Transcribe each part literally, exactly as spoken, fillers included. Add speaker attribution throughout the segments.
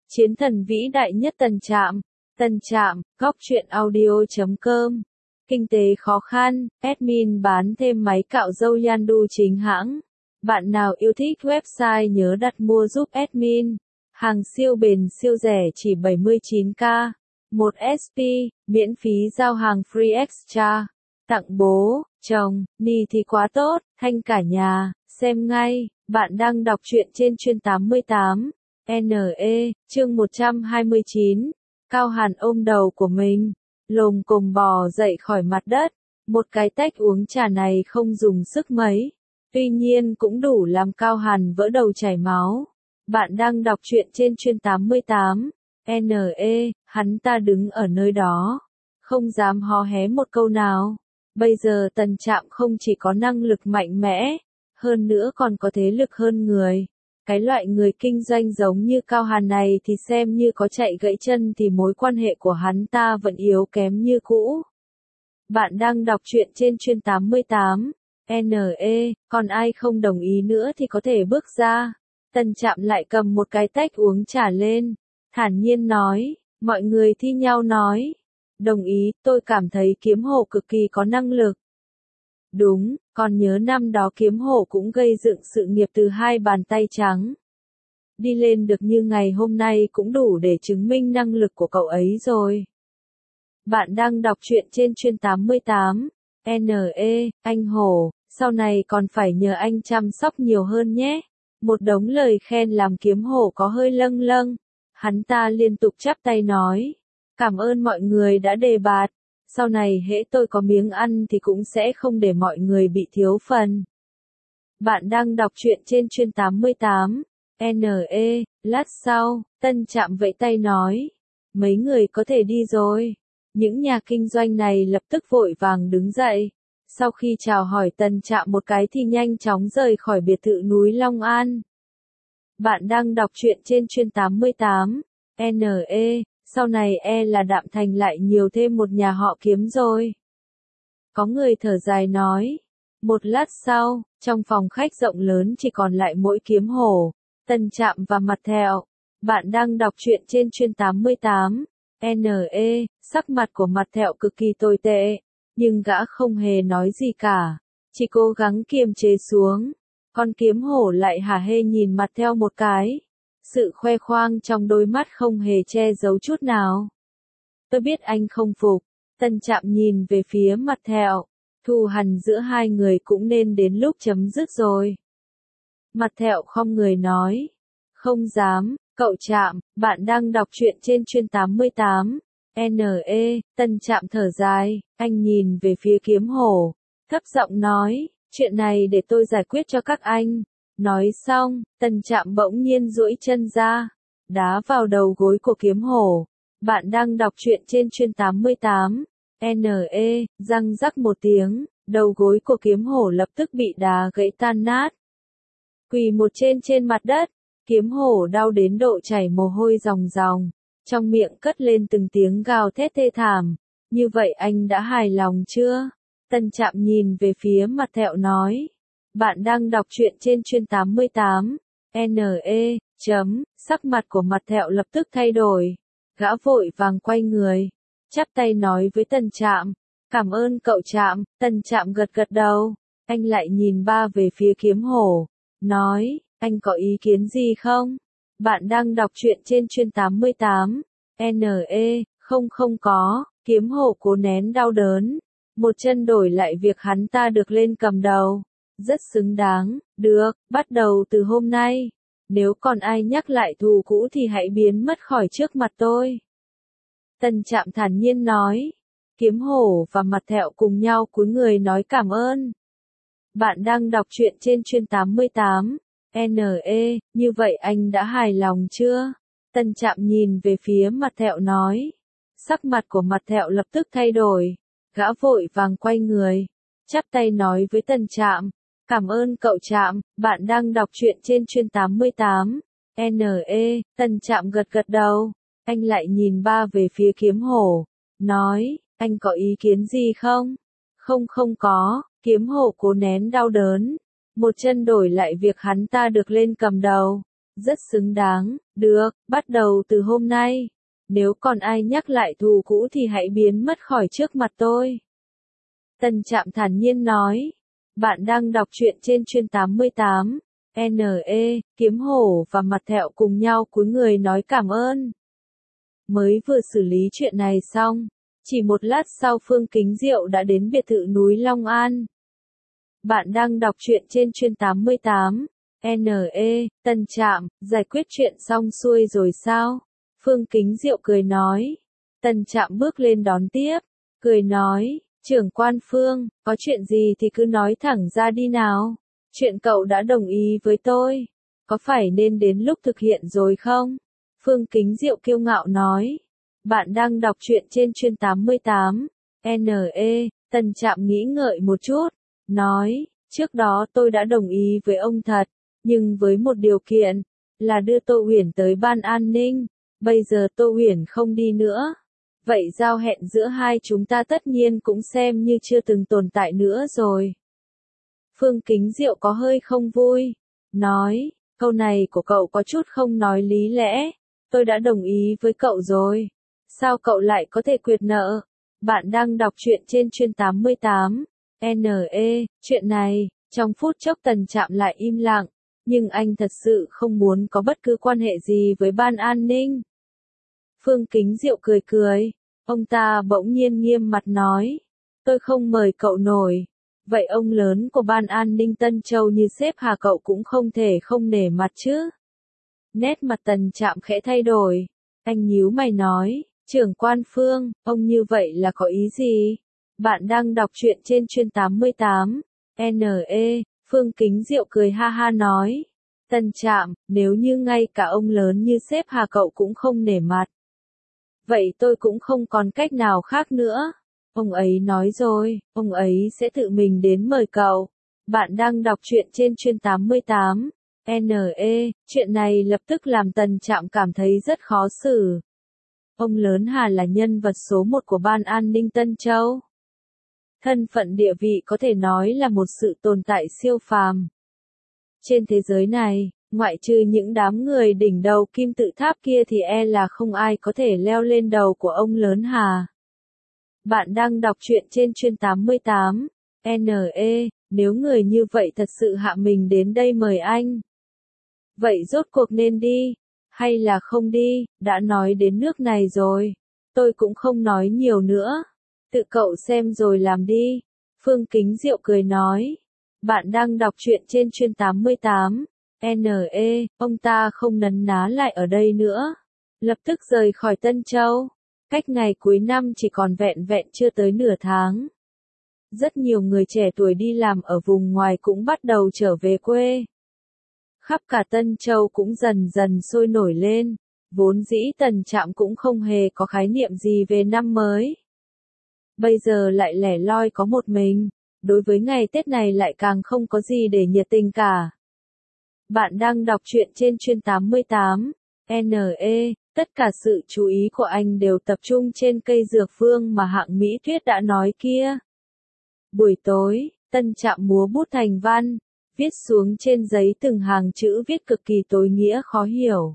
Speaker 1: Chiến thần vĩ đại nhất Tân Trạm. Tân Trạm, góc truyện audio chấm com. Kinh tế khó khăn, admin bán thêm máy cạo râu Yandu chính hãng. Bạn nào yêu thích website nhớ đặt mua giúp admin. Hàng siêu bền siêu rẻ chỉ bảy mươi chín k. một ét pê, miễn phí giao hàng free extra. Tặng bố, chồng, ni thì quá tốt, thanh cả nhà, xem ngay. Bạn đang đọc truyện trên chuyên tám mươi tám. en e, chương một trăm hai mươi chín. Cao Hàn ôm đầu của mình, lồm cồm bò dậy khỏi mặt đất. Một cái tách uống trà này không dùng sức mấy. Tuy nhiên cũng đủ làm Cao Hàn vỡ đầu chảy máu. Bạn đang đọc truyện trên chuyên tám mươi tám. en e, hắn ta đứng ở nơi đó. Không dám hó hé một câu nào. Bây giờ Tân Trạm không chỉ có năng lực mạnh mẽ, hơn nữa còn có thế lực hơn người. Cái loại người kinh doanh giống như Cao Hàn này thì xem như có chạy gãy chân thì mối quan hệ của hắn ta vẫn yếu kém như cũ. Bạn đang đọc truyện trên chuyên tám mươi tám. en e, còn ai không đồng ý nữa thì có thể bước ra. Tân Trạm lại cầm một cái tách uống trà lên, thản nhiên nói, mọi người thi nhau nói. Đồng ý, tôi cảm thấy Kiếm Hổ cực kỳ có năng lực. Đúng, còn nhớ năm đó Kiếm Hổ cũng gây dựng sự nghiệp từ hai bàn tay trắng. Đi lên được như ngày hôm nay cũng đủ để chứng minh năng lực của cậu ấy rồi. Bạn đang đọc truyện trên chuyên tám mươi tám. en e, anh Hổ, sau này còn phải nhờ anh chăm sóc nhiều hơn nhé. Một đống lời khen làm Kiếm Hổ có hơi lâng lâng. Hắn ta liên tục chắp tay nói. Cảm ơn mọi người đã đề bạt. Sau này hễ tôi có miếng ăn thì cũng sẽ không để mọi người bị thiếu phần. Bạn đang đọc truyện trên chuyên tám mươi tám. en e, lát sau, Tân Trạm vẫy tay nói. Mấy người có thể đi rồi. Những nhà kinh doanh này lập tức vội vàng đứng dậy. Sau khi chào hỏi Tân Trạm một cái thì nhanh chóng rời khỏi biệt thự núi Long An. Bạn đang đọc truyện trên chuyên tám mươi tám. en e, sau này e là Đạm Thành lại nhiều thêm một nhà họ Kiếm rồi. Có người thở dài nói. Một lát sau, trong phòng khách rộng lớn chỉ còn lại mỗi Kiếm Hổ, Tân Trạm và Mặt Thẹo. Bạn đang đọc truyện trên chuyên tám mươi tám. en e, sắc mặt của Mặt Thẹo cực kỳ tồi tệ, nhưng gã không hề nói gì cả, chỉ cố gắng kiềm chế xuống. Con Kiếm Hổ lại hả hê nhìn Mặt Thẹo một cái. Sự khoe khoang trong đôi mắt không hề che giấu chút nào. Tôi biết anh không phục. Tân Trạm nhìn về phía Mặt Thẹo. Thù hằn giữa hai người cũng nên đến lúc chấm dứt rồi. Mặt Thẹo khom người nói. Không dám, cậu Trạm, bạn đang đọc truyện trên chuyên tám mươi tám. en e, Tân Trạm thở dài, anh nhìn về phía Kiếm Hổ, thấp giọng nói, chuyện này để tôi giải quyết cho các anh. Nói xong, Tân Trạm bỗng nhiên duỗi chân ra, đá vào đầu gối của Kiếm Hổ. Bạn đang đọc truyện trên chuyên tám mươi tám. en e, răng rắc một tiếng, đầu gối của Kiếm Hổ lập tức bị đá gãy tan nát. Quỳ một trên trên mặt đất, Kiếm Hổ đau đến độ chảy mồ hôi ròng ròng, trong miệng cất lên từng tiếng gào thét thê thảm. Như vậy anh đã hài lòng chưa? Tân Trạm nhìn về phía Mặt Thẹo nói. Bạn đang đọc truyện trên chuyên tám mươi tám. en e, chấm, sắc mặt của Mặt Thẹo lập tức thay đổi. Gã vội vàng quay người, chắp tay nói với Tân Trạm. Cảm ơn cậu Trạm. Tân Trạm gật gật đầu. Anh lại nhìn ba về phía Kiếm Hổ, nói, anh có ý kiến gì không? Bạn đang đọc truyện trên chuyên tám mươi tám. en e, không không có. Kiếm Hổ cố nén đau đớn. Một chân đổi lại việc hắn ta được lên cầm đầu. Rất xứng đáng. Được, bắt đầu từ hôm nay. Nếu còn ai nhắc lại thù cũ thì hãy biến mất khỏi trước mặt tôi. Tân Trạm thản nhiên nói. Kiếm Hổ và Mặt Thẹo cùng nhau cúi người nói cảm ơn. Bạn đang đọc truyện trên chuyên tám mươi tám. en e, như vậy anh đã hài lòng chưa? Tân Trạm nhìn về phía Mặt Thẹo nói. Sắc mặt của Mặt Thẹo lập tức thay đổi. Gã vội vàng quay người, chắp tay nói với Tân Trạm. Cảm ơn cậu Trạm. Bạn đang đọc truyện trên chuyên tám mươi tám. en e, Tân Trạm gật gật đầu. Anh lại nhìn ba về phía Kiếm Hổ, nói, anh có ý kiến gì không? Không không có. Kiếm Hổ cố nén đau đớn. Một chân đổi lại việc hắn ta được lên cầm đầu. Rất xứng đáng, được, bắt đầu từ hôm nay. Nếu còn ai nhắc lại thù cũ thì hãy biến mất khỏi trước mặt tôi. Tân Trạm thản nhiên nói. Bạn đang đọc truyện trên chuyên tám mươi tám. N E, Kiếm Hổ và Mặt Thẹo cùng nhau cúi người nói cảm ơn. Mới vừa xử lý chuyện này xong, chỉ một lát sau Phương Kính Diệu đã đến biệt thự núi Long An. Bạn đang đọc truyện trên chuyên tám mươi tám. N E, Tân Trạm, giải quyết chuyện xong xuôi rồi sao? Phương Kính Diệu cười nói. Tân Trạm bước lên đón tiếp, cười nói, trưởng quan Phương, có chuyện gì thì cứ nói thẳng ra đi nào. Chuyện cậu đã đồng ý với tôi, có phải nên đến lúc thực hiện rồi không? Phương Kính Diệu kiêu ngạo nói. Bạn đang đọc truyện trên chuyên tám mươi tám. N E, Tân Trạm nghĩ ngợi một chút, nói, trước đó tôi đã đồng ý với ông thật, nhưng với một điều kiện, là đưa Tô Uyển tới ban an ninh. Bây giờ Tô Uyển không đi nữa. Vậy giao hẹn giữa hai chúng ta tất nhiên cũng xem như chưa từng tồn tại nữa rồi. Phương Kính Diệu có hơi không vui, nói, câu này của cậu có chút không nói lý lẽ. Tôi đã đồng ý với cậu rồi. Sao cậu lại có thể quyệt nợ? Bạn đang đọc truyện trên chuyên tám mươi tám. N E, chuyện này, trong phút chốc Tân Trạm lại im lặng, nhưng anh thật sự không muốn có bất cứ quan hệ gì với ban an ninh. Phương Kính Diệu cười cười, ông ta bỗng nhiên nghiêm mặt nói, tôi không mời cậu nổi. Vậy ông lớn của ban an ninh Tân Châu như sếp Hà cậu cũng không thể không nể mặt chứ. Nét mặt Tân Trạm khẽ thay đổi, anh nhíu mày nói, trưởng quan Phương, ông như vậy là có ý gì? Bạn đang đọc truyện trên chuyên tám mươi tám. N E, Phương Kính Diệu cười ha ha nói, Tân Trạm, nếu như ngay cả ông lớn như sếp Hà cậu cũng không nể mặt, vậy tôi cũng không còn cách nào khác nữa. Ông ấy nói rồi, ông ấy sẽ tự mình đến mời cậu. Bạn đang đọc truyện trên chuyên tám mươi tám. N E, chuyện này lập tức làm Tân Trạm cảm thấy rất khó xử. Ông lớn Hà là nhân vật số một của ban an ninh Tân Châu. Thân phận địa vị có thể nói là một sự tồn tại siêu phàm. Trên thế giới này, ngoại trừ những đám người đỉnh đầu kim tự tháp kia thì e là không ai có thể leo lên đầu của ông lớn Hà. Bạn đang đọc truyện trên chuyên tám mươi tám. N E, nếu người như vậy thật sự hạ mình đến đây mời anh, vậy rốt cuộc nên đi, hay là không đi, đã nói đến nước này rồi. Tôi cũng không nói nhiều nữa. Tự cậu xem rồi làm đi. Phương Kính Diệu cười nói. Bạn đang đọc truyện trên chuyên tám mươi tám. N E, ông ta không nấn ná lại ở đây nữa. Lập tức rời khỏi Tân Châu. Cách ngày cuối năm chỉ còn vẹn vẹn chưa tới nửa tháng. Rất nhiều người trẻ tuổi đi làm ở vùng ngoài cũng bắt đầu trở về quê. Khắp cả Tân Châu cũng dần dần sôi nổi lên. Vốn dĩ Tân Trạm cũng không hề có khái niệm gì về năm mới. Bây giờ lại lẻ loi có một mình. Đối với ngày Tết này lại càng không có gì để nhiệt tình cả. Bạn đang đọc truyện trên chuyên tám mươi tám. N E, tất cả sự chú ý của anh đều tập trung trên cây dược phương mà Hạng Mỹ Tuyết đã nói kia. Buổi tối, Tân Trạm múa bút thành văn, viết xuống trên giấy từng hàng chữ viết cực kỳ tối nghĩa khó hiểu.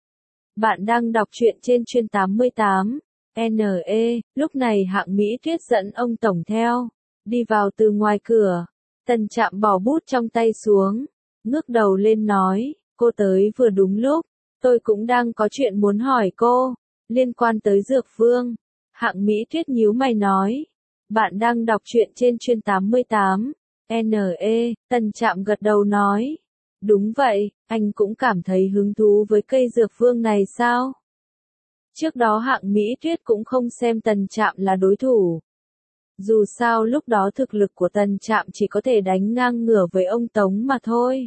Speaker 1: Bạn đang đọc truyện trên chuyên tám mươi tám. N E, lúc này Hạng Mỹ Tuyết dẫn ông tổng theo, đi vào từ ngoài cửa. Tân Trạm bỏ bút trong tay xuống, ngước đầu lên nói, cô tới vừa đúng lúc, tôi cũng đang có chuyện muốn hỏi cô, liên quan tới dược phương. Hạng Mỹ Tuyết nhíu mày nói, bạn đang đọc truyện trên chuyên tám mươi tám. N E, Tân Trạm gật đầu nói, đúng vậy, anh cũng cảm thấy hứng thú với cây dược phương này sao? Trước đó Hạng Mỹ Tuyết cũng không xem Tân Trạm là đối thủ. Dù sao lúc đó thực lực của Tân Trạm chỉ có thể đánh ngang ngửa với ông Tống mà thôi.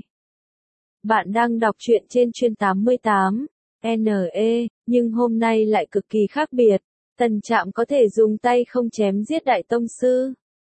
Speaker 1: Bạn đang đọc truyện trên chuyên tám mươi tám. N E, nhưng hôm nay lại cực kỳ khác biệt. Tân Trạm có thể dùng tay không chém giết đại tông sư.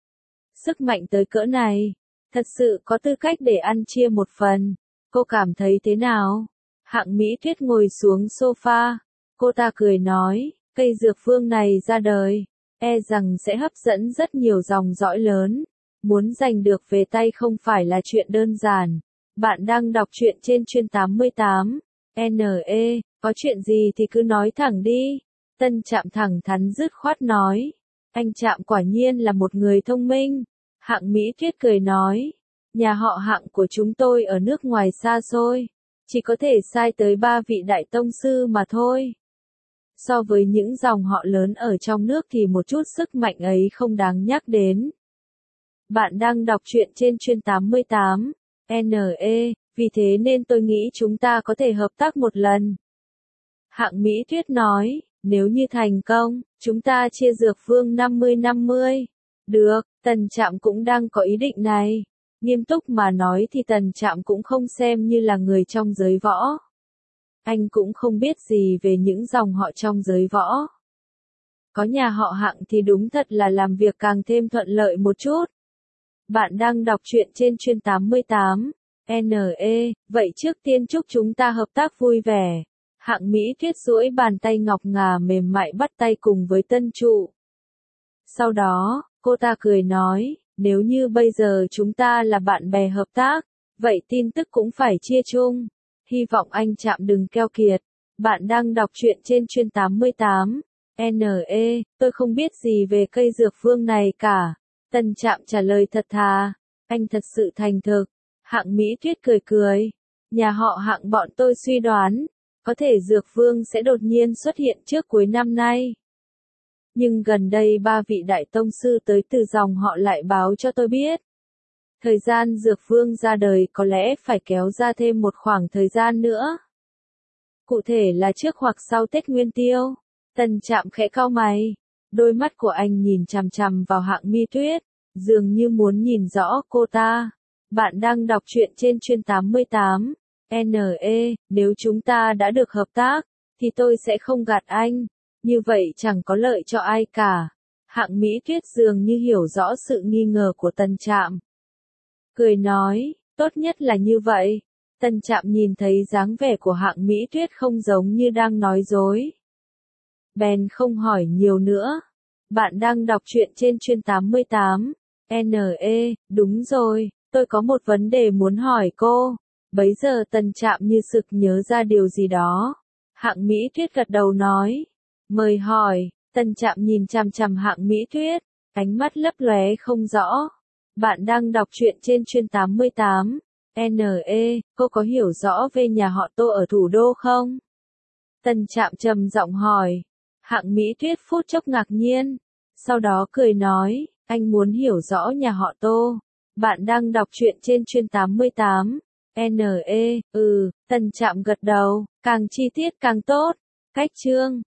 Speaker 1: Sức mạnh tới cỡ này, thật sự có tư cách để ăn chia một phần. Cô cảm thấy thế nào? Hạng Mỹ Tuyết ngồi xuống sofa. Cô ta cười nói, cây dược phương này ra đời, e rằng sẽ hấp dẫn rất nhiều dòng dõi lớn. Muốn giành được về tay không phải là chuyện đơn giản. Bạn đang đọc truyện trên chuyên tám mươi tám. N E, có chuyện gì thì cứ nói thẳng đi. Tân Trạm thẳng thắn dứt khoát nói. Anh Trạm quả nhiên là một người thông minh. Hạng Mỹ Tuyết cười nói. Nhà họ Hạng của chúng tôi ở nước ngoài xa xôi. Chỉ có thể sai tới ba vị đại tông sư mà thôi. So với những dòng họ lớn ở trong nước thì một chút sức mạnh ấy không đáng nhắc đến. Bạn đang đọc truyện trên chuyên tám mươi tám. N E, vì thế nên tôi nghĩ chúng ta có thể hợp tác một lần. Hạng Mỹ Tuyết nói, nếu như thành công, chúng ta chia Dược Vương năm mươi năm mươi. Được, Tần Trạm cũng đang có ý định này. Nghiêm túc mà nói thì Tần Trạm cũng không xem như là người trong giới võ. Anh cũng không biết gì về những dòng họ trong giới võ. Có nhà họ Hạng thì đúng thật là làm việc càng thêm thuận lợi một chút. Bạn đang đọc truyện trên chuyên tám mươi tám. N E, vậy trước tiên chúc chúng ta hợp tác vui vẻ. Hạng Mỹ Tuyết duỗi bàn tay ngọc ngà mềm mại bắt tay cùng với Tân Trụ. Sau đó, cô ta cười nói, nếu như bây giờ chúng ta là bạn bè hợp tác, vậy tin tức cũng phải chia chung. Hy vọng anh Trạm đừng keo kiệt. Bạn đang đọc truyện trên chuyên tám mươi tám. N E, tôi không biết gì về cây Dược Vương này cả. Tân Trạm trả lời thật thà. Anh thật sự thành thực. Hạng Mỹ Tuyết cười cười. Nhà họ Hạng bọn tôi suy đoán, có thể Dược Vương sẽ đột nhiên xuất hiện trước cuối năm nay. Nhưng gần đây ba vị đại tông sư tới từ dòng họ lại báo cho tôi biết. Thời gian Dược Vương ra đời có lẽ phải kéo ra thêm một khoảng thời gian nữa. Cụ thể là trước hoặc sau Tết Nguyên Tiêu. Tần Trạm khẽ cau mày. Đôi mắt của anh nhìn chằm chằm vào Hạng Mỹ Tuyết, dường như muốn nhìn rõ cô ta. Bạn đang đọc truyện trên chuyên tám mươi tám. N E, nếu chúng ta đã được hợp tác, thì tôi sẽ không gạt anh. Như vậy chẳng có lợi cho ai cả. Hạng Mỹ Tuyết dường như hiểu rõ sự nghi ngờ của Tần Trạm. Cười nói, tốt nhất là như vậy. Tần Trạm nhìn thấy dáng vẻ của Hạng Mỹ Tuyết không giống như đang nói dối. Bèn không hỏi nhiều nữa. Bạn đang đọc truyện trên chuyên tám mươi tám. N E, đúng rồi, tôi có một vấn đề muốn hỏi cô. Bấy giờ Tần Trạm như sực nhớ ra điều gì đó. Hạng Mỹ Tuyết gật đầu nói. Mời hỏi. Tần Trạm nhìn chằm chằm Hạng Mỹ Tuyết, ánh mắt lấp lóe không rõ. Bạn đang đọc truyện trên chuyên tám mươi tám. N E, cô có hiểu rõ về nhà họ Tô ở thủ đô không? Tần Trạm trầm giọng hỏi. Hạng Mỹ Tuyết phút chốc ngạc nhiên. Sau đó cười nói, anh muốn hiểu rõ nhà họ Tô. Bạn đang đọc truyện trên chuyên tám mươi tám. N E, ừ, Tần Trạm gật đầu, càng chi tiết càng tốt. Cách chương.